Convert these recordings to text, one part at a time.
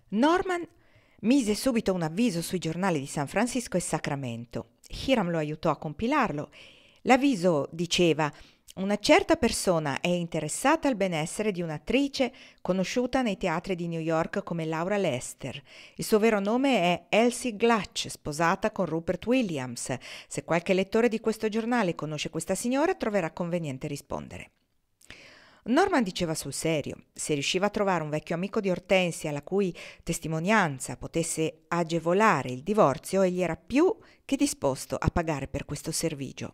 Norman mise subito un avviso sui giornali di San Francisco e Sacramento. Hiram lo aiutò a compilarlo. L'avviso diceva: una certa persona è interessata al benessere di un'attrice conosciuta nei teatri di New York come Laura Lester. Il suo vero nome è Elsie Glatch, sposata con Rupert Williams. Se qualche lettore di questo giornale conosce questa signora, troverà conveniente rispondere. Norman diceva sul serio: se riusciva a trovare un vecchio amico di Hortensia la cui testimonianza potesse agevolare il divorzio, egli era più che disposto a pagare per questo servigio.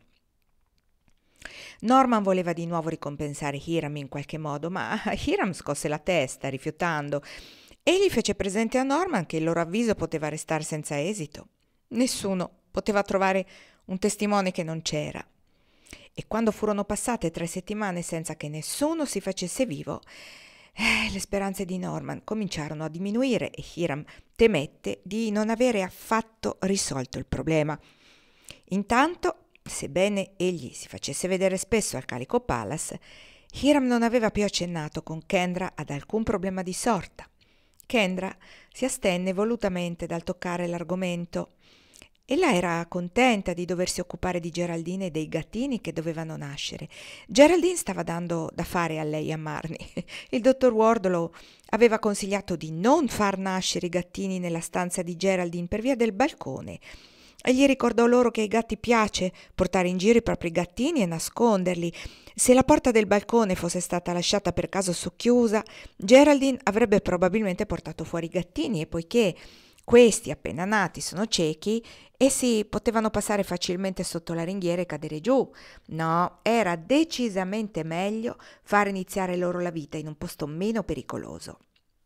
Norman voleva di nuovo ricompensare Hiram in qualche modo, ma Hiram scosse la testa, rifiutando. Egli fece presente a Norman che il loro avviso poteva restare senza esito. Nessuno poteva trovare un testimone che non c'era. E quando furono passate 3 settimane senza che nessuno si facesse vivo, le speranze di Norman cominciarono a diminuire e Hiram temette di non avere affatto risolto il problema. Intanto, sebbene egli si facesse vedere spesso al Calico Palace, Hiram non aveva più accennato con Kendra ad alcun problema di sorta. Kendra si astenne volutamente dal toccare l'argomento. Ella era contenta di doversi occupare di Geraldine e dei gattini che dovevano nascere. Geraldine stava dando da fare a lei e a Marnie. Il dottor Wardlow aveva consigliato di non far nascere i gattini nella stanza di Geraldine per via del balcone. E gli ricordò loro che ai gatti piace portare in giro i propri gattini e nasconderli. Se la porta del balcone fosse stata lasciata per caso socchiusa, Geraldine avrebbe probabilmente portato fuori i gattini e poiché questi, appena nati, sono ciechi, essi potevano passare facilmente sotto la ringhiera e cadere giù. No, era decisamente meglio far iniziare loro la vita in un posto meno pericoloso.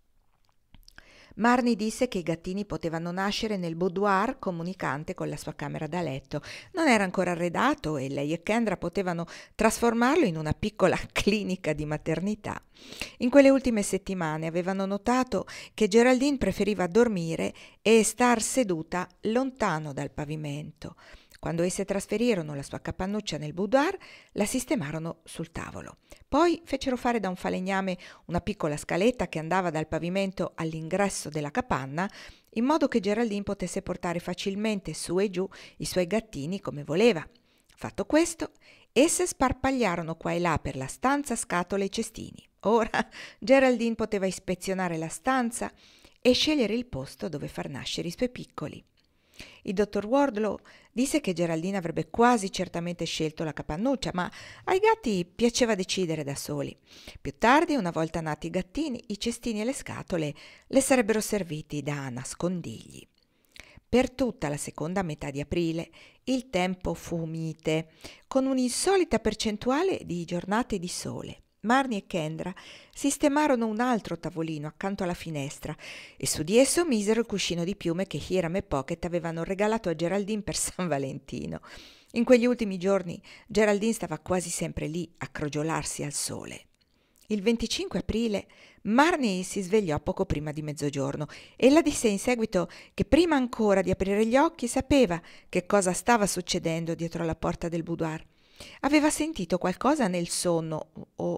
Marnie disse che i gattini potevano nascere nel boudoir comunicante con la sua camera da letto. Non era ancora arredato e lei e Kendra potevano trasformarlo in una piccola clinica di maternità. In quelle ultime settimane avevano notato che Geraldine preferiva dormire e star seduta lontano dal pavimento. Quando esse trasferirono la sua capannuccia nel boudoir, la sistemarono sul tavolo. Poi fecero fare da un falegname una piccola scaletta che andava dal pavimento all'ingresso della capanna, in modo che Geraldine potesse portare facilmente su e giù i suoi gattini come voleva. Fatto questo, esse sparpagliarono qua e là per la stanza scatole e cestini. Ora Geraldine poteva ispezionare la stanza e scegliere il posto dove far nascere i suoi piccoli. Il dottor Wardlow disse che Geraldine avrebbe quasi certamente scelto la capannuccia, ma ai gatti piaceva decidere da soli. Più tardi, una volta nati i gattini, i cestini e le scatole le sarebbero serviti da nascondigli. Per tutta la seconda metà di aprile il tempo fu mite, con un'insolita percentuale di giornate di sole. Marnie e Kendra sistemarono un altro tavolino accanto alla finestra e su di esso misero il cuscino di piume che Hiram e Pocket avevano regalato a Geraldine per San Valentino. In quegli ultimi giorni Geraldine stava quasi sempre lì a crogiolarsi al sole. Il 25 aprile Marnie si svegliò poco prima di mezzogiorno. Ella disse in seguito che prima ancora di aprire gli occhi sapeva che cosa stava succedendo dietro la porta del boudoir. Aveva sentito qualcosa nel sonno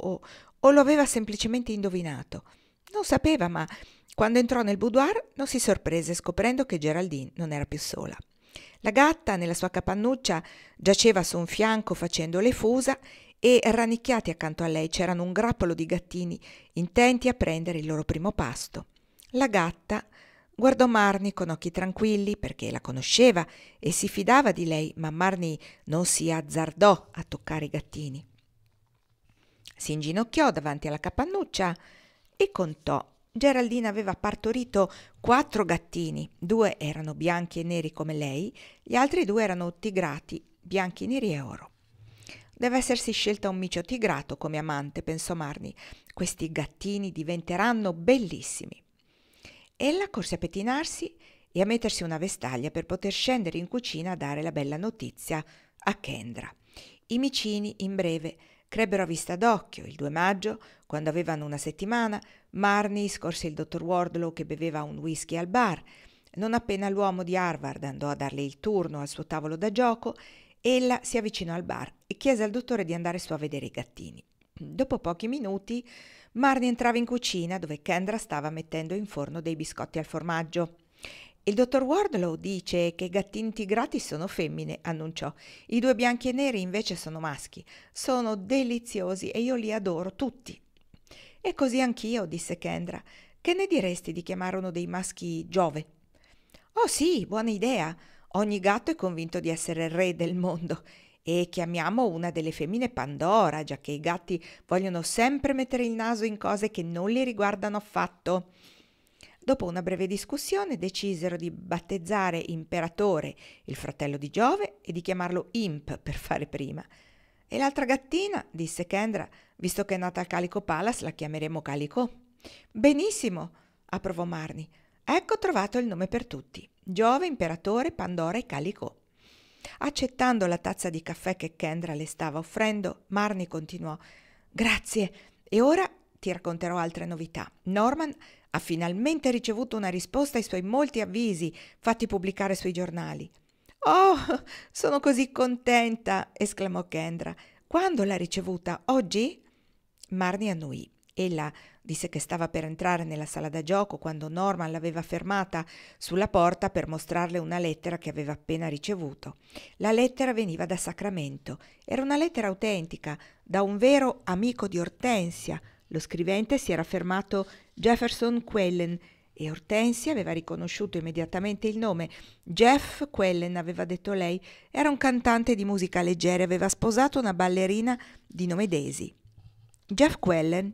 o lo aveva semplicemente indovinato. Non sapeva, ma quando entrò nel boudoir non si sorprese scoprendo che Geraldine non era più sola. La gatta, nella sua capannuccia, giaceva su un fianco facendo le fusa e rannicchiati accanto a lei c'erano un grappolo di gattini intenti a prendere il loro primo pasto. La gatta guardò Marnie con occhi tranquilli perché la conosceva e si fidava di lei, ma Marnie non si azzardò a toccare i gattini. Si inginocchiò davanti alla capannuccia e contò. Geraldine aveva partorito 4 gattini, 2 erano bianchi e neri come lei, gli altri 2 erano tigrati, bianchi, neri e oro. Deve essersi scelta un micio tigrato come amante, pensò Marnie. Questi gattini diventeranno bellissimi. Ella corse a pettinarsi e a mettersi una vestaglia per poter scendere in cucina a dare la bella notizia a Kendra. I micini, in breve, crebbero a vista d'occhio. Il 2 maggio, quando avevano una settimana, Marnie scorse il dottor Wardlow che beveva un whisky al bar. Non appena l'uomo di Harvard andò a darle il turno al suo tavolo da gioco, ella si avvicinò al bar e chiese al dottore di andare su a vedere i gattini. Dopo pochi minuti Marnie entrava in cucina dove Kendra stava mettendo in forno dei biscotti al formaggio. Il dottor Wardlow dice che i gattini tigrati sono femmine, annunciò. I due bianchi e neri invece sono maschi. Sono deliziosi e io li adoro tutti. E così anch'io, disse Kendra. Che ne diresti di chiamare uno dei maschi Giove? Oh sì, buona idea. Ogni gatto è convinto di essere il re del mondo. E chiamiamo una delle femmine Pandora, giacché i gatti vogliono sempre mettere il naso in cose che non li riguardano affatto. Dopo una breve discussione decisero di battezzare Imperatore, il fratello di Giove, e di chiamarlo Imp per fare prima. E l'altra gattina, disse Kendra, visto che è nata al Calico Palace, la chiameremo Calico. Benissimo, approvò Marnie. Ecco trovato il nome per tutti. Giove, Imperatore, Pandora e Calico. Accettando la tazza di caffè che Kendra le stava offrendo, Marnie continuò. Grazie. E ora ti racconterò altre novità. Norman ha finalmente ricevuto una risposta ai suoi molti avvisi fatti pubblicare sui giornali. Oh, sono così contenta, esclamò Kendra. Quando l'ha ricevuta? Oggi? Marnie annuì. Ella disse che stava per entrare nella sala da gioco quando Norman l'aveva fermata sulla porta per mostrarle una lettera che aveva appena ricevuto. La lettera veniva da Sacramento. Era una lettera autentica, da un vero amico di Ortensia. Lo scrivente si era fermato Jefferson Quellen e Ortensia aveva riconosciuto immediatamente il nome. Jeff Quellen, aveva detto lei, era un cantante di musica leggera e aveva sposato una ballerina di nome Daisy. Jeff Quellen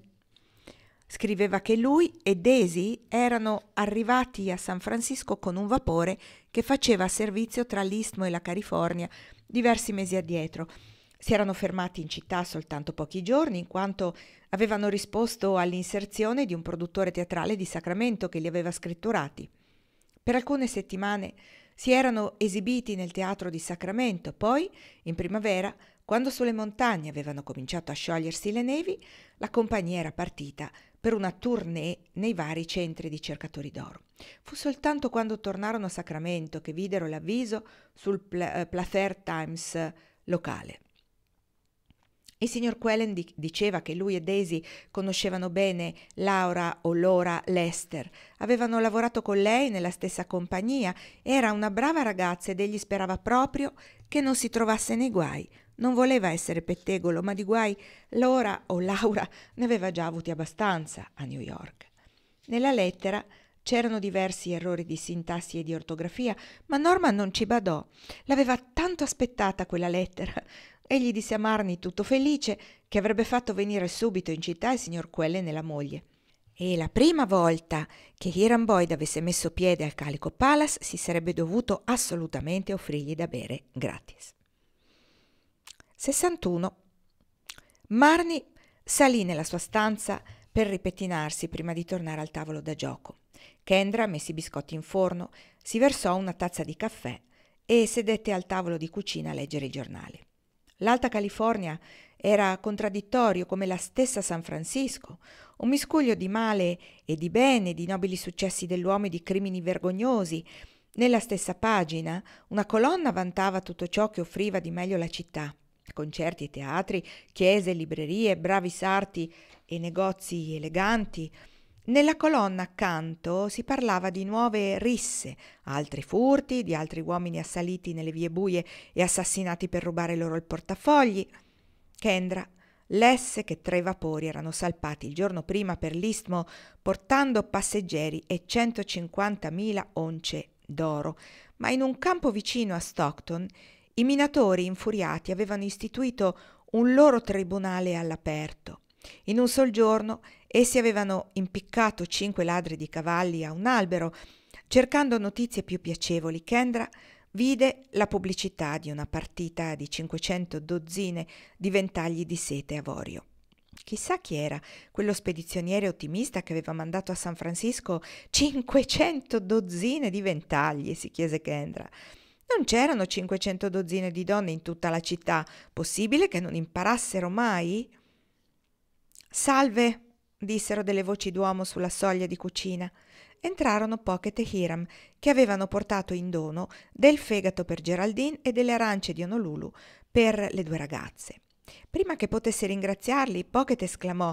scriveva che lui e Daisy erano arrivati a San Francisco con un vapore che faceva servizio tra l'Istmo e la California diversi mesi addietro. Si erano fermati in città soltanto pochi giorni, in quanto avevano risposto all'inserzione di un produttore teatrale di Sacramento che li aveva scritturati. Per alcune settimane si erano esibiti nel teatro di Sacramento, poi, in primavera, quando sulle montagne avevano cominciato a sciogliersi le nevi, la compagnia era partita per una tournée nei vari centri di cercatori d'oro. Fu soltanto quando tornarono a Sacramento che videro l'avviso sul Placer Times locale. Il signor Quellen diceva che lui e Daisy conoscevano bene Laura o Laura Lester, avevano lavorato con lei nella stessa compagnia, era una brava ragazza ed egli sperava proprio che non si trovasse nei guai. Non voleva essere pettegolo, ma di guai Laura o Laura ne aveva già avuti abbastanza a New York. Nella lettera c'erano diversi errori di sintassi e di ortografia, ma Norman non ci badò. L'aveva tanto aspettata quella lettera. Egli disse a Marnie, tutto felice, che avrebbe fatto venire subito in città il signor Quellen e la moglie. E la prima volta che Hiram Boyd avesse messo piede al Calico Palace si sarebbe dovuto assolutamente offrirgli da bere gratis. 61. Marnie salì nella sua stanza per ripettinarsi prima di tornare al tavolo da gioco. Kendra, messi i biscotti in forno, si versò una tazza di caffè e sedette al tavolo di cucina a leggere i giornali. L'Alta California era contraddittorio come la stessa San Francisco, un miscuglio di male e di bene, di nobili successi dell'uomo e di crimini vergognosi. Nella stessa pagina una colonna vantava tutto ciò che offriva di meglio la città: concerti e teatri, chiese, librerie, bravi sarti e negozi eleganti. Nella colonna accanto si parlava di nuove risse, altri furti, di altri uomini assaliti nelle vie buie e assassinati per rubare loro il portafogli. Kendra lesse che 3 vapori erano salpati il giorno prima per l'Istmo portando passeggeri e 150.000 once d'oro, ma in un campo vicino a Stockton i minatori infuriati avevano istituito un loro tribunale all'aperto. In un sol giorno essi avevano impiccato 5 ladri di cavalli a un albero. Cercando notizie più piacevoli, Kendra vide la pubblicità di una partita di 500 dozzine di ventagli di sete avorio. Chissà chi era quello spedizioniere ottimista che aveva mandato a San Francisco 500 dozzine di ventagli, si chiese Kendra. Non c'erano 500 dozzine di donne in tutta la città. Possibile che non imparassero mai? «Salve!» dissero delle voci d'uomo sulla soglia di cucina. Entrarono Pocket e Hiram, che avevano portato in dono del fegato per Geraldine e delle arance di Honolulu per le 2 ragazze. Prima che potesse ringraziarli, Pocket esclamò: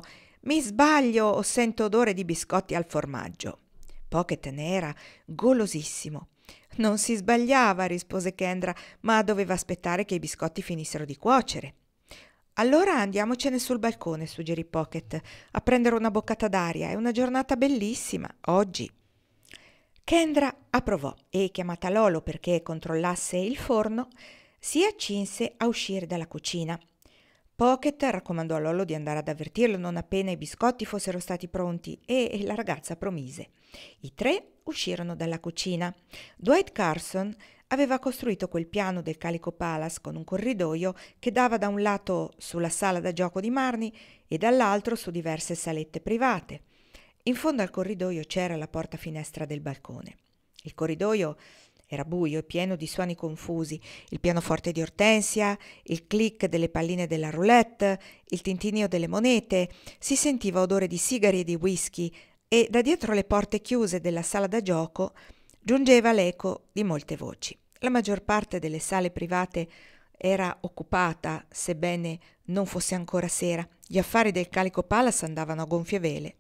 Mi sbaglio o sento odore di biscotti al formaggio? Pocket ne era golosissimo. Non si sbagliava, rispose Kendra, ma doveva aspettare che i biscotti finissero di cuocere. Allora andiamocene sul balcone, suggerì Pocket, a prendere una boccata d'aria. È una giornata bellissima, oggi. Kendra approvò e, chiamata Lolo perché controllasse il forno, si accinse a uscire dalla cucina. Pocket raccomandò a Lolo di andare ad avvertirlo non appena i biscotti fossero stati pronti e la ragazza promise. I tre uscirono dalla cucina. Dwight Carson aveva costruito quel piano del Calico Palace con un corridoio che dava da un lato sulla sala da gioco di Marnie e dall'altro su diverse salette private. In fondo al corridoio c'era la porta finestra del balcone. Il corridoio era buio e pieno di suoni confusi, il pianoforte di Ortensia, il click delle palline della roulette, il tintinnio delle monete, si sentiva odore di sigari e di whisky e da dietro le porte chiuse della sala da gioco giungeva l'eco di molte voci. La maggior parte delle sale private era occupata, sebbene non fosse ancora sera. Gli affari del Calico Palace andavano a gonfie vele.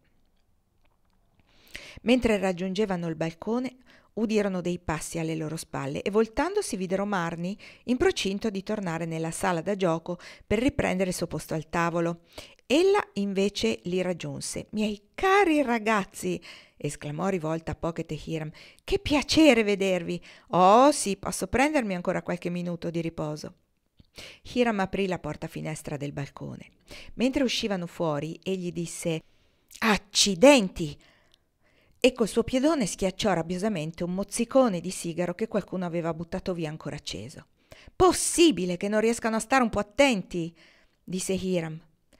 Mentre raggiungevano il balcone, udirono dei passi alle loro spalle e voltandosi videro Marnie in procinto di tornare nella sala da gioco per riprendere il suo posto al tavolo. Ella invece li raggiunse. «Miei cari ragazzi!» esclamò rivolta a Pocket e Hiram. «Che piacere vedervi! Oh sì, posso prendermi ancora qualche minuto di riposo?» Hiram aprì la porta finestra del balcone. Mentre uscivano fuori, egli disse «Accidenti!» e col suo piedone schiacciò rabbiosamente un mozzicone di sigaro che qualcuno aveva buttato via ancora acceso. «Possibile che non riescano a stare un po' attenti!» disse Hiram.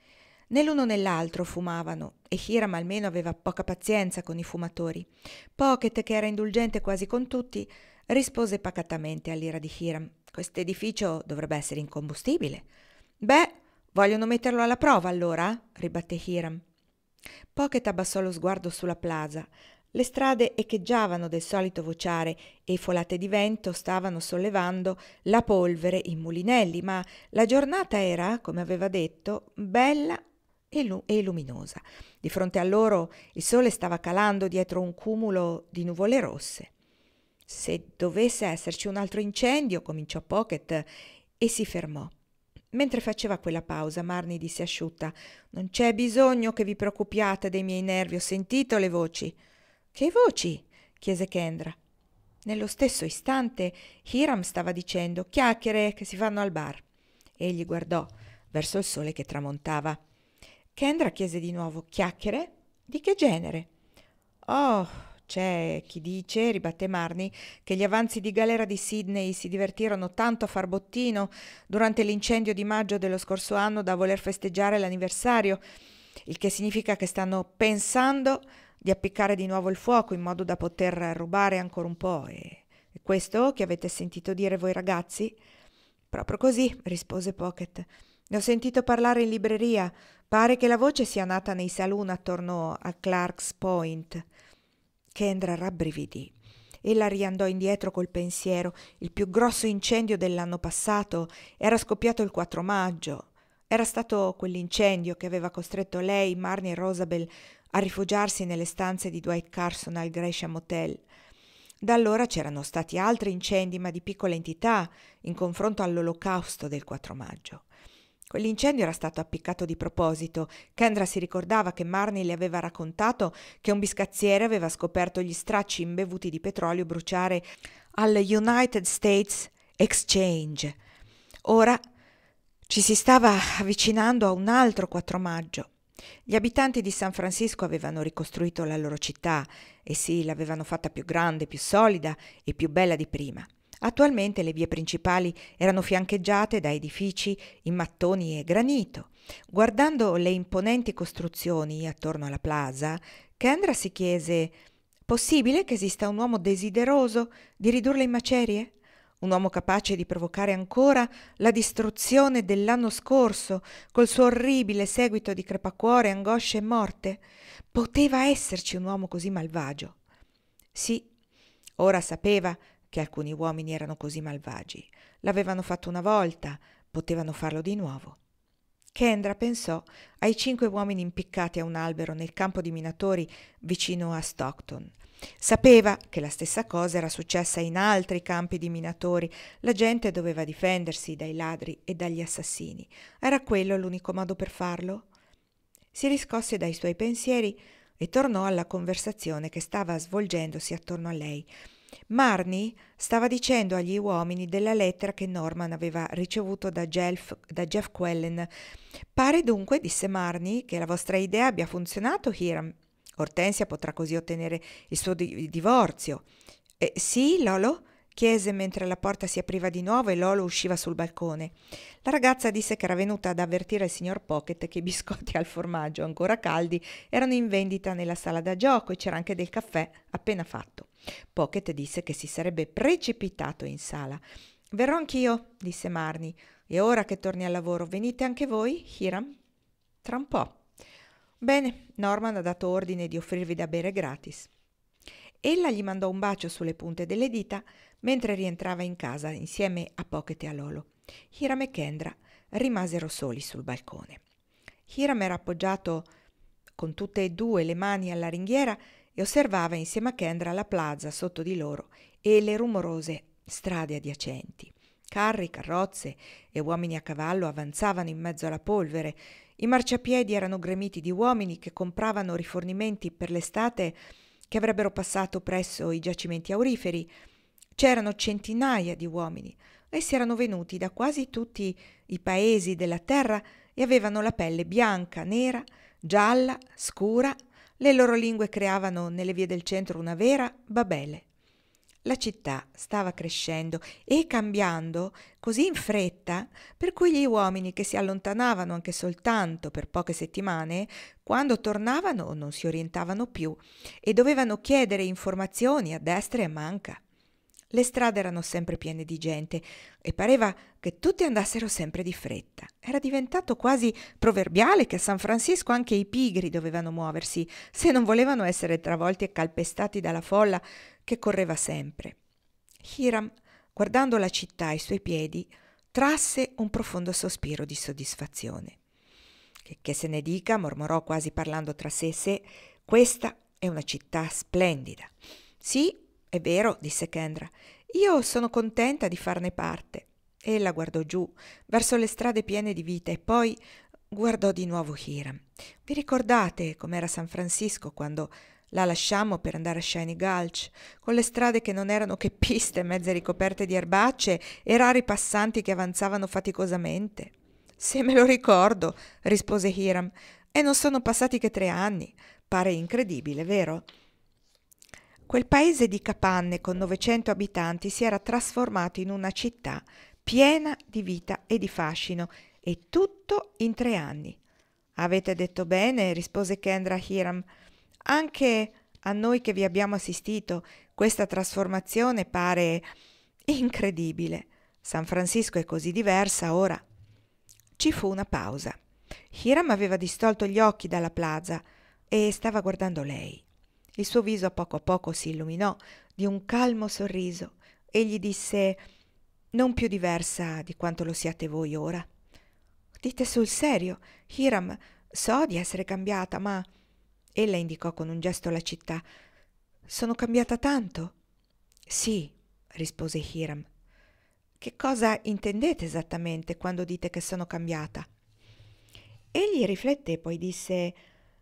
Né l'uno né l'altro fumavano e Hiram almeno aveva poca pazienza con i fumatori. Pocket, che era indulgente quasi con tutti, rispose pacatamente all'ira di Hiram. «Quest'edificio dovrebbe essere incombustibile». «Beh, vogliono metterlo alla prova allora?» ribatté Hiram. Pocket abbassò lo sguardo sulla plaza. Le strade echeggiavano del solito vociare e folate di vento stavano sollevando la polvere in mulinelli, ma la giornata era, come aveva detto, bella e luminosa. Di fronte a loro il sole stava calando dietro un cumulo di nuvole rosse. «Se dovesse esserci un altro incendio», cominciò Pocket e si fermò. Mentre faceva quella pausa, Marnie disse asciutta: «Non c'è bisogno che vi preoccupiate dei miei nervi, ho sentito le voci». «Che voci?» chiese Kendra. Nello stesso istante Hiram stava dicendo chiacchiere che si fanno al bar. Egli guardò verso il sole che tramontava. Kendra chiese di nuovo: «Chiacchiere? Di che genere?» «Oh, c'è chi dice», ribatté Marnie, «che gli avanzi di galera di Sydney si divertirono tanto a far bottino durante l'incendio di maggio dello scorso anno da voler festeggiare l'anniversario, il che significa che stanno pensando di appiccare di nuovo il fuoco in modo da poter rubare ancora un po'. È questo che avete sentito dire voi ragazzi?» «Proprio così», rispose Pocket. «Ne ho sentito parlare in libreria. Pare che la voce sia nata nei saloon attorno a Clark's Point». Kendra rabbrividì. Ella riandò indietro col pensiero. Il più grosso incendio dell'anno passato era scoppiato il 4 maggio. Era stato quell'incendio che aveva costretto lei, Marnie e Rosabel a rifugiarsi nelle stanze di Dwight Carson al Gresham Hotel. Da allora c'erano stati altri incendi, ma di piccola entità, in confronto all'olocausto del 4 maggio. Quell'incendio era stato appiccato di proposito. Kendra si ricordava che Marnie le aveva raccontato che un biscazziere aveva scoperto gli stracci imbevuti di petrolio bruciare al United States Exchange. Ora ci si stava avvicinando a un altro 4 maggio. Gli abitanti di San Francisco avevano ricostruito la loro città e sì, l'avevano fatta più grande, più solida e più bella di prima. Attualmente le vie principali erano fiancheggiate da edifici in mattoni e granito. Guardando le imponenti costruzioni attorno alla plaza, Kendra si chiese: «Possibile che esista un uomo desideroso di ridurle in macerie? Un uomo capace di provocare ancora la distruzione dell'anno scorso, col suo orribile seguito di crepacuore, angosce e morte? Poteva esserci un uomo così malvagio?» Sì, ora sapeva che alcuni uomini erano così malvagi. L'avevano fatto una volta, potevano farlo di nuovo. Kendra pensò ai 5 uomini impiccati a un albero nel campo di minatori vicino a Stockton. Sapeva che la stessa cosa era successa in altri campi di minatori. La gente doveva difendersi dai ladri e dagli assassini. Era quello l'unico modo per farlo? Si riscosse dai suoi pensieri e tornò alla conversazione che stava svolgendosi attorno a lei. Marnie stava dicendo agli uomini della lettera che Norman aveva ricevuto da Jeff Quellen. «Pare dunque», disse Marnie, «che la vostra idea abbia funzionato, Hiram. Hortensia potrà così ottenere il suo divorzio». «Sì, Lolo?» chiese mentre la porta si apriva di nuovo e Lolo usciva sul balcone. La ragazza disse che era venuta ad avvertire il signor Pocket che i biscotti al formaggio ancora caldi erano in vendita nella sala da gioco e c'era anche del caffè appena fatto. Pocket disse che si sarebbe precipitato in sala. «Verrò anch'io», disse Marnie. «E ora che torni al lavoro, venite anche voi, Hiram?» «Tra un po'». «Bene, Norman ha dato ordine di offrirvi da bere gratis». Ella gli mandò un bacio sulle punte delle dita mentre rientrava in casa insieme a Pocket e a Lolo. Hiram e Kendra rimasero soli sul balcone. Hiram era appoggiato con tutte e due le mani alla ringhiera e osservava insieme a Kendra la plaza sotto di loro e le rumorose strade adiacenti. Carri, carrozze e uomini a cavallo avanzavano in mezzo alla polvere. I marciapiedi erano gremiti di uomini che compravano rifornimenti per l'estate che avrebbero passato presso i giacimenti auriferi. C'erano centinaia di uomini. Essi erano venuti da quasi tutti i paesi della terra e avevano la pelle bianca, nera, gialla, scura. Le loro lingue creavano nelle vie del centro una vera Babele. La città stava crescendo e cambiando così in fretta per cui gli uomini che si allontanavano anche soltanto per poche settimane, quando tornavano non si orientavano più e dovevano chiedere informazioni a destra e a manca. Le strade erano sempre piene di gente e pareva che tutti andassero sempre di fretta. Era diventato quasi proverbiale che a San Francisco anche i pigri dovevano muoversi se non volevano essere travolti e calpestati dalla folla che correva sempre. Hiram, guardando la città ai suoi piedi, trasse un profondo sospiro di soddisfazione. Che se ne dica, mormorò quasi parlando tra sé e sé, questa è una città splendida. Sì, è vero, disse Kendra, io sono contenta di farne parte. Ella guardò giù, verso le strade piene di vita e poi guardò di nuovo Hiram. Vi ricordate com'era San Francisco quando la lasciammo per andare a Shiny Gulch, con le strade che non erano che piste mezze ricoperte di erbacce e rari passanti che avanzavano faticosamente? Se me lo ricordo, rispose Hiram, e non sono passati che 3 anni. Pare incredibile, vero? Quel paese di capanne con 900 abitanti si era trasformato in una città piena di vita e di fascino, e tutto in 3 anni. Avete detto bene, rispose Kendra a Hiram. Anche a noi che vi abbiamo assistito, questa trasformazione pare incredibile. San Francisco è così diversa ora. Ci fu una pausa. Hiram aveva distolto gli occhi dalla plaza e stava guardando lei. Il suo viso a poco si illuminò di un calmo sorriso e gli disse: «Non più diversa di quanto lo siate voi ora». «Dite sul serio, Hiram, so di essere cambiata, ma...» Ella indicò con un gesto la città. «Sono cambiata tanto?» «Sì», rispose Hiram. «Che cosa intendete esattamente quando dite che sono cambiata?» Egli rifletté, poi disse: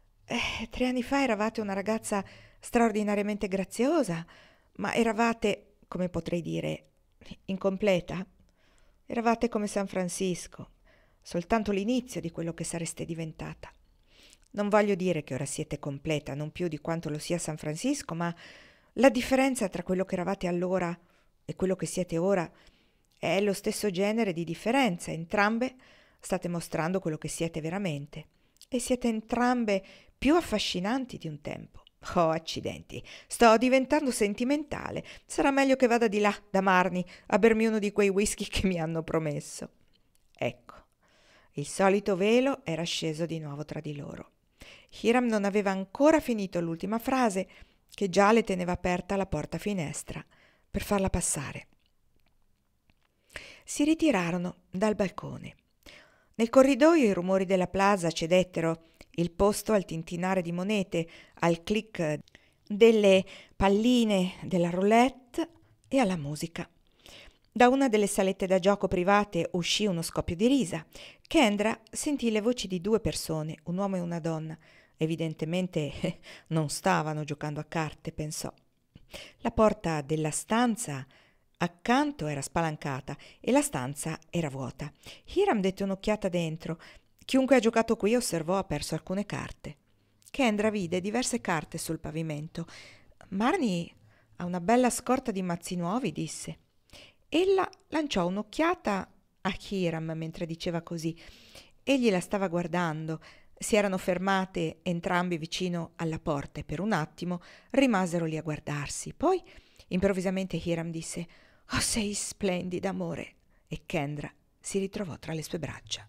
3 anni fa eravate una ragazza straordinariamente graziosa, ma eravate, come potrei dire, incompleta. Eravate come San Francisco, soltanto l'inizio di quello che sareste diventata. Non voglio dire che ora siete completa, non più di quanto lo sia San Francisco, ma la differenza tra quello che eravate allora e quello che siete ora è lo stesso genere di differenza. Entrambe state mostrando quello che siete veramente e siete entrambe più affascinanti di un tempo. Oh, accidenti, sto diventando sentimentale. Sarà meglio che vada di là, da Marnie, a bermi uno di quei whisky che mi hanno promesso. Ecco, il solito velo era sceso di nuovo tra di loro. Hiram non aveva ancora finito l'ultima frase che già le teneva aperta la porta finestra per farla passare. Si ritirarono dal balcone. Nel corridoio i rumori della plaza cedettero il posto al tintinare di monete, al click delle palline della roulette e alla musica. Da una delle salette da gioco private uscì uno scoppio di risa. Kendra sentì le voci di due persone, un uomo e una donna. Evidentemente non stavano giocando a carte, pensò. La porta della stanza accanto era spalancata e la stanza era vuota. Hiram dette un'occhiata dentro. Chiunque ha giocato qui, osservò, ha perso alcune carte. Kendra vide diverse carte sul pavimento. Marnie ha una bella scorta di mazzi nuovi, disse. Ella lanciò un'occhiata a Hiram mentre diceva così. Egli la stava guardando. Si erano fermate entrambi vicino alla porta e per un attimo rimasero lì a guardarsi. Poi improvvisamente Hiram disse: «Oh, sei splendida, amore!» e Kendra si ritrovò tra le sue braccia.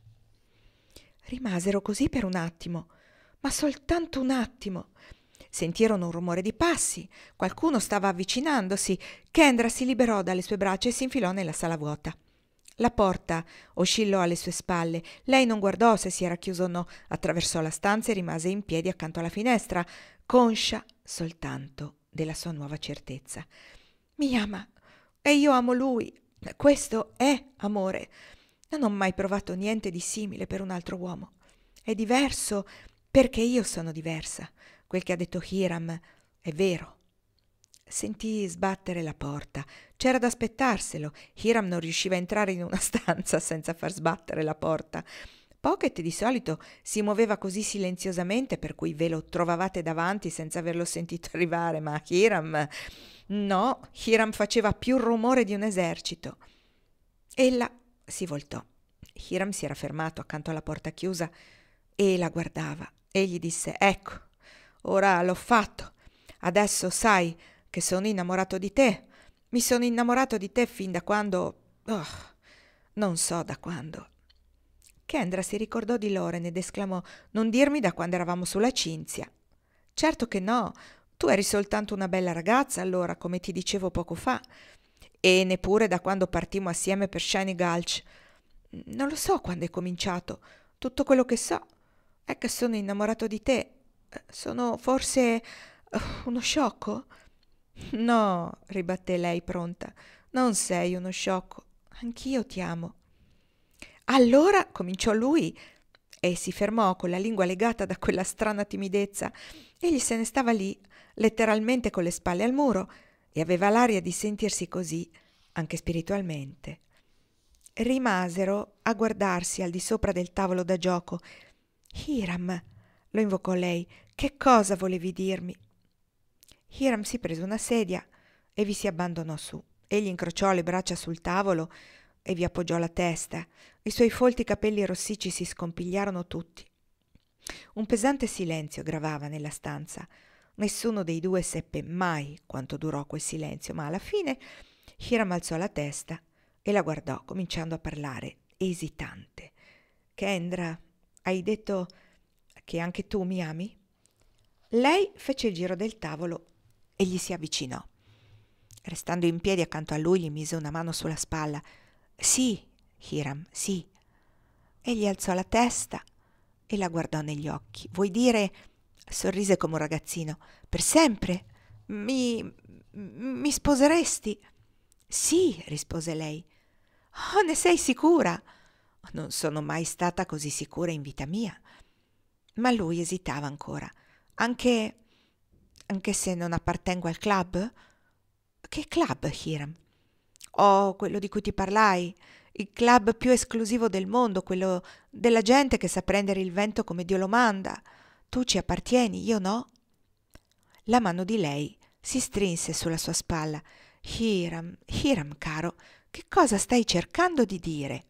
Rimasero così per un attimo, ma soltanto un attimo. Sentirono un rumore di passi. Qualcuno stava avvicinandosi. Kendra si liberò dalle sue braccia e si infilò nella sala vuota. La porta oscillò alle sue spalle. Lei non guardò se si era chiuso o no. Attraversò la stanza e rimase in piedi accanto alla finestra, conscia soltanto della sua nuova certezza. Mi ama e io amo lui. Questo è amore. Non ho mai provato niente di simile per un altro uomo. È diverso perché io sono diversa. Quel che ha detto Hiram è vero. Sentì sbattere la porta. C'era da aspettarselo. Hiram non riusciva a entrare in una stanza senza far sbattere la porta. Pocket di solito si muoveva così silenziosamente per cui ve lo trovavate davanti senza averlo sentito arrivare, ma Hiram no, Hiram faceva più rumore di un esercito. Ella si voltò. Hiram si era fermato accanto alla porta chiusa e la guardava. Egli disse: «Ecco, ora l'ho fatto. Adesso sai che sono innamorato di te. Mi sono innamorato di te fin da quando... oh, non so da quando». Kendra si ricordò di Loren ed esclamò: «Non dirmi da quando eravamo sulla Cinzia». «Certo che no. Tu eri soltanto una bella ragazza allora, come ti dicevo poco fa. E neppure da quando partimmo assieme per Shiny Gulch. Non lo so quando è cominciato. Tutto quello che so è che sono innamorato di te. Sono forse uno sciocco?» «No», ribatté lei pronta, «non sei uno sciocco. Anch'io ti amo». «Allora», cominciò lui, e si fermò con la lingua legata da quella strana timidezza. Egli se ne stava lì, letteralmente con le spalle al muro, e aveva l'aria di sentirsi così anche spiritualmente. Rimasero a guardarsi al di sopra del tavolo da gioco. «Hiram», lo invocò lei, «che cosa volevi dirmi?» Hiram si prese una sedia e vi si abbandonò su. Egli incrociò le braccia sul tavolo e vi appoggiò la testa. I suoi folti capelli rossicci si scompigliarono tutti. Un pesante silenzio gravava nella stanza. Nessuno dei due seppe mai quanto durò quel silenzio, ma alla fine Hiram alzò la testa e la guardò, cominciando a parlare, esitante. «Kendra, hai detto che anche tu mi ami?» Lei fece il giro del tavolo e gli si avvicinò. Restando in piedi accanto a lui, gli mise una mano sulla spalla. «Sì, Hiram, sì». Egli alzò la testa e la guardò negli occhi. «Vuoi dire...» sorrise come un ragazzino. «Per sempre? Mi sposeresti?» «Sì», rispose lei. «Oh, ne sei sicura?» «Non sono mai stata così sicura in vita mia». Ma lui esitava ancora. «Anche se non appartengo al club?» «Che club, Hiram?» «Oh, quello di cui ti parlai, il club più esclusivo del mondo, quello della gente che sa prendere il vento come Dio lo manda. Tu ci appartieni, io no?» La mano di lei si strinse sulla sua spalla. Hiram caro, che cosa stai cercando di dire?»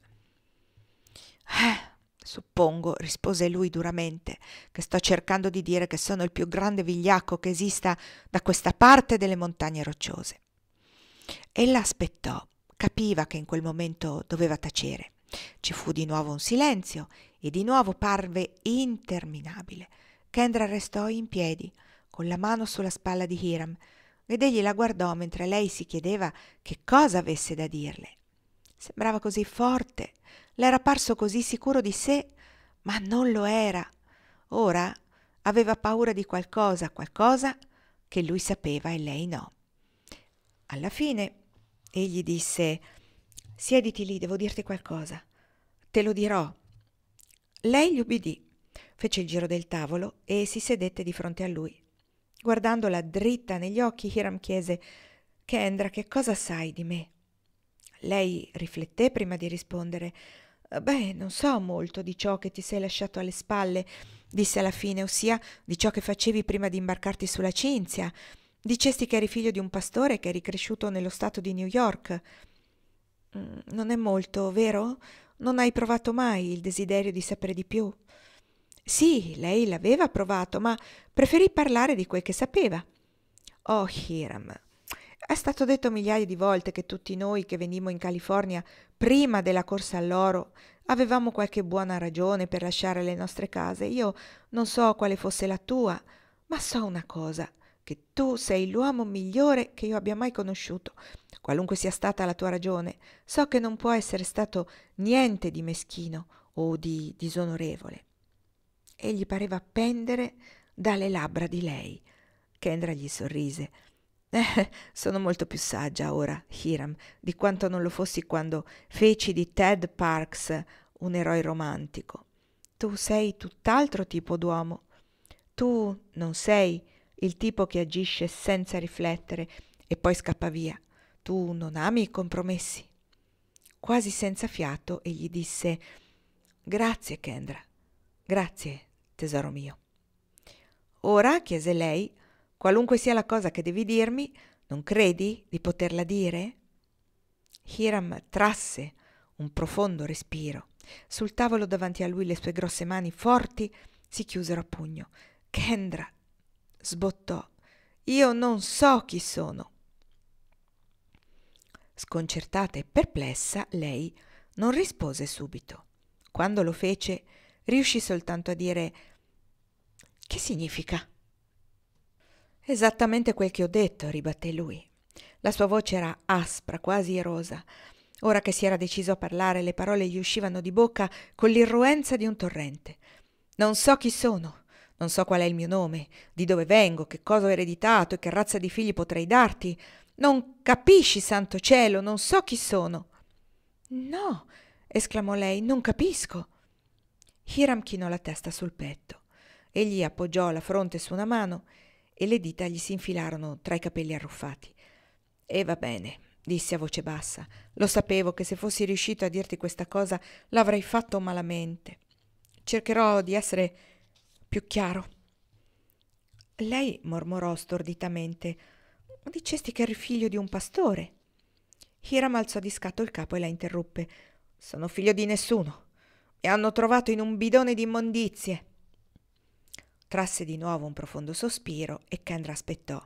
«Suppongo», rispose lui duramente, «che sto cercando di dire che sono il più grande vigliacco che esista da questa parte delle montagne rocciose». Ella aspettò, capiva che in quel momento doveva tacere. Ci fu di nuovo un silenzio e di nuovo parve interminabile. Kendra restò in piedi, con la mano sulla spalla di Hiram, ed egli la guardò mentre lei si chiedeva che cosa avesse da dirle. Sembrava così forte, Le era parso così sicuro di sé, ma non lo era. Ora aveva paura di qualcosa, qualcosa che lui sapeva e lei no. Alla fine egli disse: «Siediti lì, devo dirti qualcosa. Te lo dirò». Lei gli ubbidì, fece il giro del tavolo e si sedette di fronte a lui. Guardandola dritta negli occhi, Hiram chiese: «Kendra, che cosa sai di me?» Lei rifletté prima di rispondere. «Beh, non so molto di ciò che ti sei lasciato alle spalle», disse alla fine, «ossia di ciò che facevi prima di imbarcarti sulla Cinzia. Dicesti che eri figlio di un pastore e che eri cresciuto nello stato di New York. Non è molto, vero? Non hai provato mai il desiderio di sapere di più?» Sì, lei l'aveva provato, ma preferì parlare di quel che sapeva. «Oh, Hiram, è stato detto migliaia di volte che tutti noi che venimmo in California prima della corsa all'oro avevamo qualche buona ragione per lasciare le nostre case. Io non so quale fosse la tua, ma so una cosa, che tu sei l'uomo migliore che io abbia mai conosciuto. Qualunque sia stata la tua ragione, so che non può essere stato niente di meschino o di disonorevole». Egli pareva pendere dalle labbra di lei. Kendra gli sorrise. Sono molto più saggia ora, Hiram, di quanto non lo fossi quando feci di Ted Parks un eroe romantico. Tu sei tutt'altro tipo d'uomo. Tu non sei il tipo che agisce senza riflettere e poi scappa via. Tu non ami i compromessi». Quasi senza fiato egli disse: «Grazie, Kendra. Grazie, tesoro mio». «Ora», chiese lei, «qualunque sia la cosa che devi dirmi, non credi di poterla dire?» Hiram trasse un profondo respiro. Sul tavolo davanti a lui le sue grosse mani forti si chiusero a pugno. «Kendra», sbottò, «io non so chi sono». Sconcertata e perplessa, lei non rispose subito. Quando lo fece, riuscì soltanto a dire: «Che significa?» «Esattamente quel che ho detto», ribatté lui. La sua voce era aspra, quasi erosa. Ora che si era deciso a parlare, le parole gli uscivano di bocca con l'irruenza di un torrente. «Non so chi sono, non so qual è il mio nome, di dove vengo, che cosa ho ereditato e che razza di figli potrei darti. Non capisci, santo cielo, non so chi sono». «No», esclamò lei, «non capisco». Hiram chinò la testa sul petto. Egli appoggiò la fronte su una mano e le dita gli si infilarono tra i capelli arruffati. «E va bene», disse a voce bassa, «lo sapevo che se fossi riuscito a dirti questa cosa l'avrei fatto malamente. Cercherò di essere più chiaro». Lei mormorò storditamente: «Dicesti che eri figlio di un pastore». Hiram alzò di scatto il capo e la interruppe: «Sono figlio di nessuno. Mi hanno trovato in un bidone di immondizie». Trasse di nuovo un profondo sospiro e Kendra aspettò.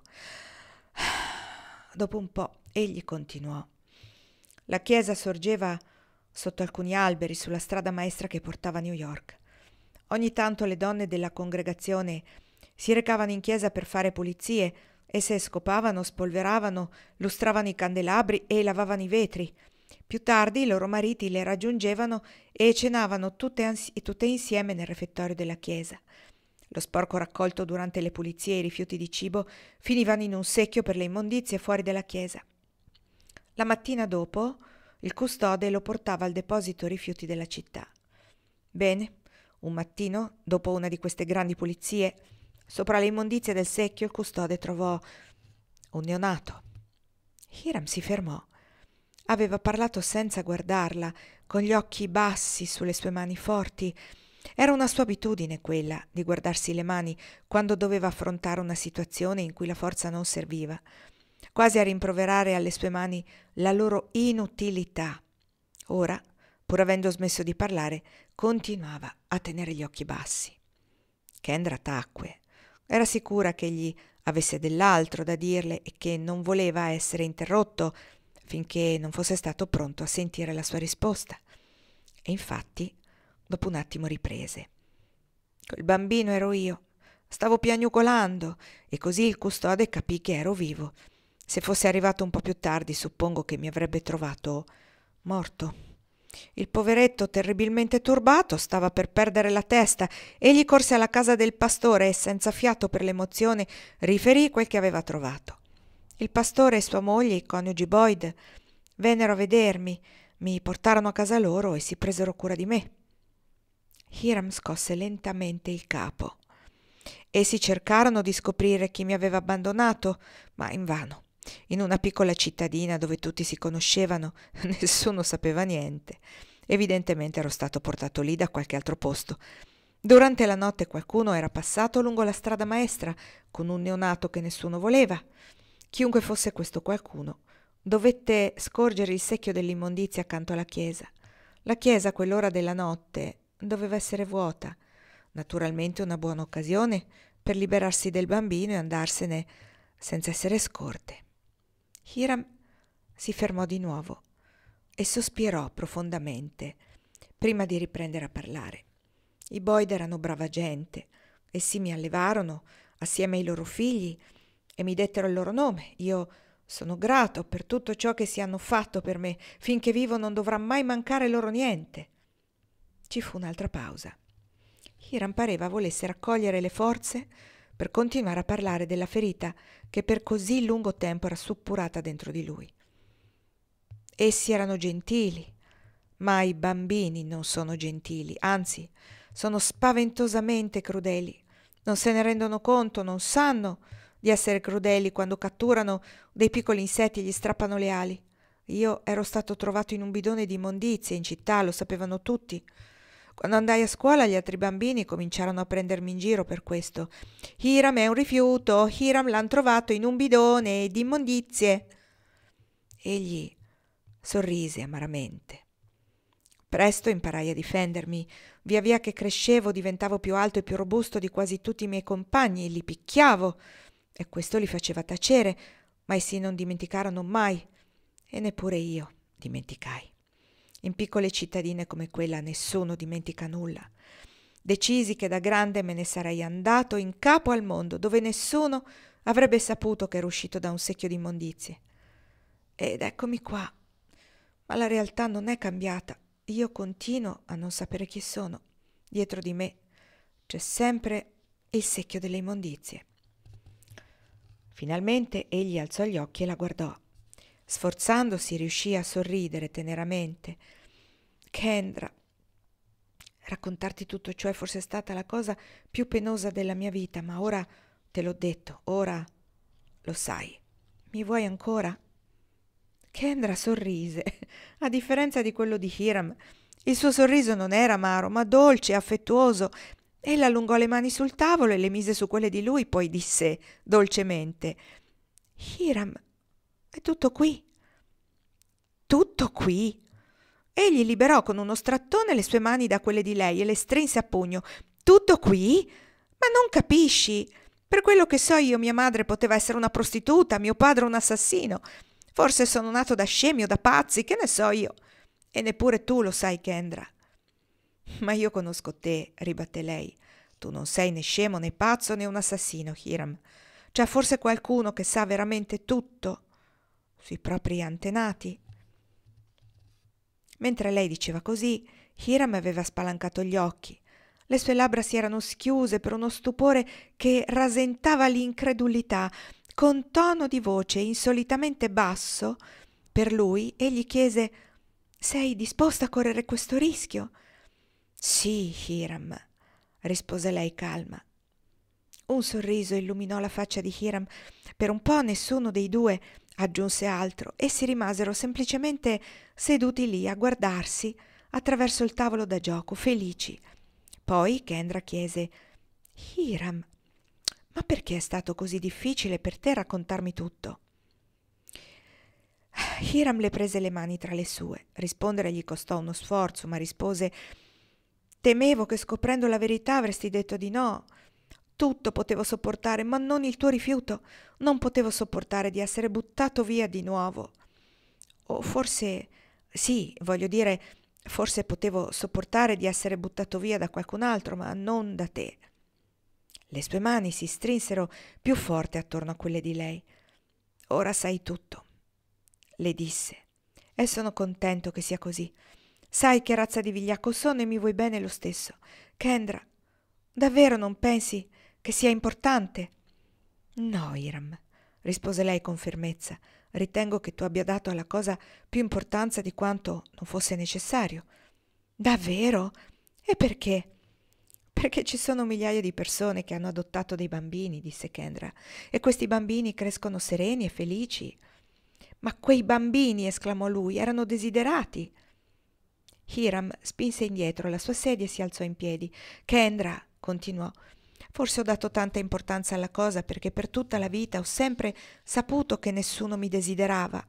Dopo un po' egli continuò: «La chiesa sorgeva sotto alcuni alberi sulla strada maestra che portava a New York. Ogni tanto le donne della congregazione si recavano in chiesa per fare pulizie e se scopavano, spolveravano, lustravano i candelabri e lavavano i vetri. Più tardi i loro mariti le raggiungevano e cenavano tutte insieme nel refettorio della chiesa. Lo sporco raccolto durante le pulizie e i rifiuti di cibo finivano in un secchio per le immondizie fuori della chiesa. La mattina dopo il custode lo portava al deposito rifiuti della città. Bene, un mattino, dopo una di queste grandi pulizie, sopra le immondizie del secchio il custode trovò un neonato. Hiram si fermò. Aveva parlato senza guardarla, con gli occhi bassi sulle sue mani forti. Era una sua abitudine quella di guardarsi le mani quando doveva affrontare una situazione in cui la forza non serviva, quasi a rimproverare alle sue mani la loro inutilità. Ora, pur avendo smesso di parlare, continuava a tenere gli occhi bassi. Kendra tacque. Era sicura che egli avesse dell'altro da dirle e che non voleva essere interrotto finché non fosse stato pronto a sentire la sua risposta. E infatti, dopo un attimo riprese: «Quel bambino ero io. Stavo piagnucolando e così il custode capì che ero vivo. Se fosse arrivato un po' più tardi, suppongo che mi avrebbe trovato morto. Il poveretto, terribilmente turbato, stava per perdere la testa. Egli corse alla casa del pastore e, senza fiato per l'emozione, riferì quel che aveva trovato. Il pastore e sua moglie, i coniugi Boyd, vennero a vedermi, mi portarono a casa loro e si presero cura di me. Hiram scosse lentamente il capo. Essi cercarono di scoprire chi mi aveva abbandonato, ma invano. In una piccola cittadina dove tutti si conoscevano, nessuno sapeva niente. Evidentemente ero stato portato lì da qualche altro posto. Durante la notte qualcuno era passato lungo la strada maestra con un neonato che nessuno voleva. Chiunque fosse questo qualcuno, dovette scorgere il secchio dell'immondizia accanto alla chiesa. La chiesa a quell'ora della notte doveva essere vuota. Naturalmente una buona occasione per liberarsi del bambino e andarsene senza essere scorte. Hiram si fermò di nuovo e sospirò profondamente prima di riprendere a parlare. I Boyd erano brava gente. Essi mi allevarono assieme ai loro figli e mi dettero il loro nome. Io sono grato per tutto ciò che si hanno fatto per me. Finché vivo non dovrà mai mancare loro niente. Ci fu un'altra pausa. Hiram pareva volesse raccogliere le forze per continuare a parlare della ferita che per così lungo tempo era suppurata dentro di lui. Essi erano gentili, ma i bambini non sono gentili, anzi, sono spaventosamente crudeli. Non se ne rendono conto, non sanno di essere crudeli quando catturano dei piccoli insetti e gli strappano le ali. Io ero stato trovato in un bidone di immondizie in città, lo sapevano tutti. Quando andai a scuola gli altri bambini cominciarono a prendermi in giro per questo. Hiram è un rifiuto, Hiram l'han trovato in un bidone di immondizie. Egli sorrise amaramente. Presto imparai a difendermi. Via via che crescevo diventavo più alto e più robusto di quasi tutti i miei compagni, li picchiavo e questo li faceva tacere, ma essi non dimenticarono mai e neppure io dimenticai. In piccole cittadine come quella nessuno dimentica nulla. Decisi che da grande me ne sarei andato in capo al mondo, dove nessuno avrebbe saputo che ero uscito da un secchio di immondizie. Ed eccomi qua. Ma la realtà non è cambiata. Io continuo a non sapere chi sono. Dietro di me c'è sempre il secchio delle immondizie. Finalmente egli alzò gli occhi e la guardò. Sforzandosi riuscì a sorridere teneramente. Kendra, raccontarti tutto ciò è forse stata la cosa più penosa della mia vita, ma ora te l'ho detto, ora lo sai. Mi vuoi ancora? Kendra sorrise. A differenza di quello di Hiram, il suo sorriso non era amaro, ma dolce e affettuoso. Ella allungò le mani sul tavolo e le mise su quelle di lui, poi disse dolcemente: Hiram, è tutto qui. Tutto qui? Egli liberò con uno strattone le sue mani da quelle di lei e le strinse a pugno. Tutto qui? Ma non capisci? Per quello che so io, mia madre poteva essere una prostituta, mio padre un assassino. Forse sono nato da scemi o da pazzi, che ne so io. E neppure tu lo sai, Kendra. Ma io conosco te, ribatté lei. Tu non sei né scemo né pazzo né un assassino, Hiram. C'è forse qualcuno che sa veramente tutto sui propri antenati? Mentre lei diceva così, Hiram aveva spalancato gli occhi. Le sue labbra si erano schiuse per uno stupore che rasentava l'incredulità. Con tono di voce insolitamente basso, per lui, egli chiese: «Sei disposta a correre questo rischio?» «Sì, Hiram», rispose lei calma. Un sorriso illuminò la faccia di Hiram. Per un po' nessuno dei due aggiunse altro. Essi rimasero semplicemente seduti lì a guardarsi attraverso il tavolo da gioco, felici. Poi Kendra chiese: «Hiram, ma perché è stato così difficile per te raccontarmi tutto?» Hiram le prese le mani tra le sue. Rispondere gli costò uno sforzo, ma rispose: «Temevo che scoprendo la verità avresti detto di no. Tutto potevo sopportare, ma non il tuo rifiuto. Non potevo sopportare di essere buttato via di nuovo. O forse, sì, voglio dire, forse potevo sopportare di essere buttato via da qualcun altro, ma non da te». Le sue mani si strinsero più forte attorno a quelle di lei. «Ora sai tutto», le disse, «e sono contento che sia così. Sai che razza di vigliacco sono e mi vuoi bene lo stesso. Kendra, davvero non pensi che sia importante?» «No, Hiram», rispose lei con fermezza. «Ritengo che tu abbia dato alla cosa più importanza di quanto non fosse necessario». «Davvero? E perché?» «Perché ci sono migliaia di persone che hanno adottato dei bambini», disse Kendra, «e questi bambini crescono sereni e felici». «Ma quei bambini», esclamò lui, «erano desiderati». Hiram spinse indietro la sua sedia e si alzò in piedi. «Kendra», continuò, «forse ho dato tanta importanza alla cosa perché per tutta la vita ho sempre saputo che nessuno mi desiderava.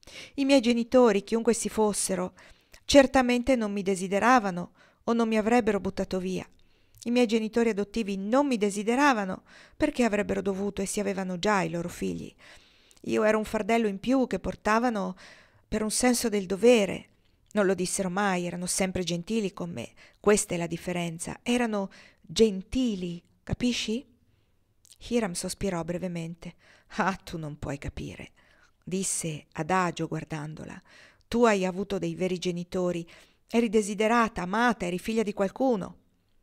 I miei genitori, chiunque si fossero, certamente non mi desideravano o non mi avrebbero buttato via. I miei genitori adottivi non mi desideravano perché avrebbero dovuto e si avevano già i loro figli. Io ero un fardello in più che portavano per un senso del dovere. Non lo dissero mai, erano sempre gentili con me. Questa è la differenza. Erano gentili, capisci?» Hiram sospirò brevemente. «Ah, tu non puoi capire», disse adagio guardandola. «Tu hai avuto dei veri genitori. Eri desiderata, amata, eri figlia di qualcuno».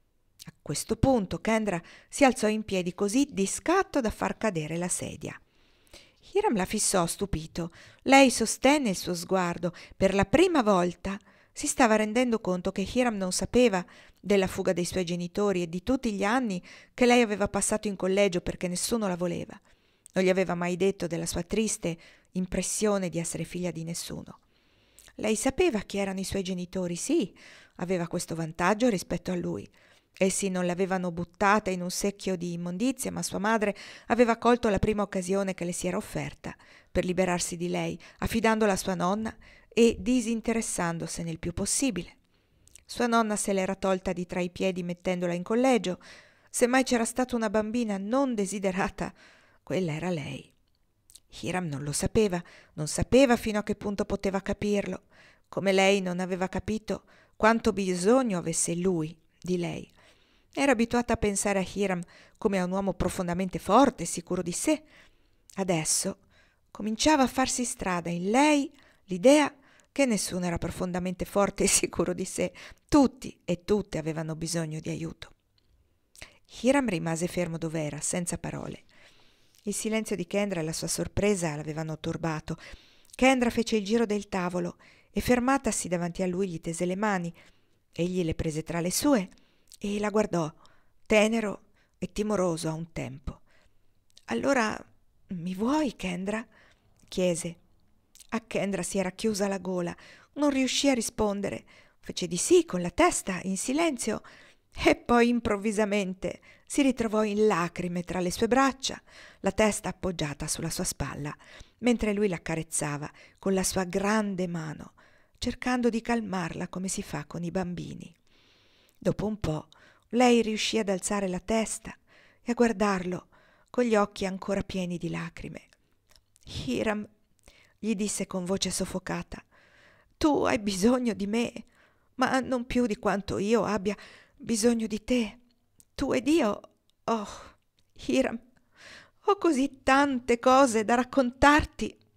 A questo punto Kendra si alzò in piedi così di scatto da far cadere la sedia. Hiram la fissò stupito. Lei sostenne il suo sguardo. Per la prima volta si stava rendendo conto che Hiram non sapeva della fuga dei suoi genitori e di tutti gli anni che lei aveva passato in collegio perché nessuno la voleva. Non gli aveva mai detto della sua triste impressione di essere figlia di nessuno. Lei sapeva chi erano i suoi genitori, sì, aveva questo vantaggio rispetto a lui. Essi non l'avevano buttata in un secchio di immondizia, ma sua madre aveva colto la prima occasione che le si era offerta per liberarsi di lei, affidandola a sua nonna e disinteressandosene il più possibile. Sua nonna se l'era tolta di tra i piedi mettendola in collegio. Se mai c'era stata una bambina non desiderata, quella era lei. Hiram non lo sapeva, non sapeva fino a che punto poteva capirlo, come lei non aveva capito quanto bisogno avesse lui di lei. Era abituata a pensare a Hiram come a un uomo profondamente forte, sicuro di sé. Adesso cominciava a farsi strada in lei l'idea che nessuno era profondamente forte e sicuro di sé. Tutti e tutte avevano bisogno di aiuto. Hiram rimase fermo dov'era, senza parole. Il silenzio di Kendra e la sua sorpresa l'avevano turbato. Kendra fece il giro del tavolo e, fermatasi davanti a lui, gli tese le mani. Egli le prese tra le sue e la guardò, tenero e timoroso a un tempo. «Allora mi vuoi, Kendra?» chiese. A Kendra si era chiusa la gola, non riuscì a rispondere. Fece di sì con la testa, in silenzio, e poi improvvisamente si ritrovò in lacrime tra le sue braccia, la testa appoggiata sulla sua spalla, mentre lui l'accarezzava con la sua grande mano, cercando di calmarla come si fa con i bambini. Dopo un po' lei riuscì ad alzare la testa e a guardarlo con gli occhi ancora pieni di lacrime. «Hiram», gli disse con voce soffocata, «tu hai bisogno di me, ma non più di quanto io abbia bisogno di te. Tu ed io, oh, Hiram, ho così tante cose da raccontarti».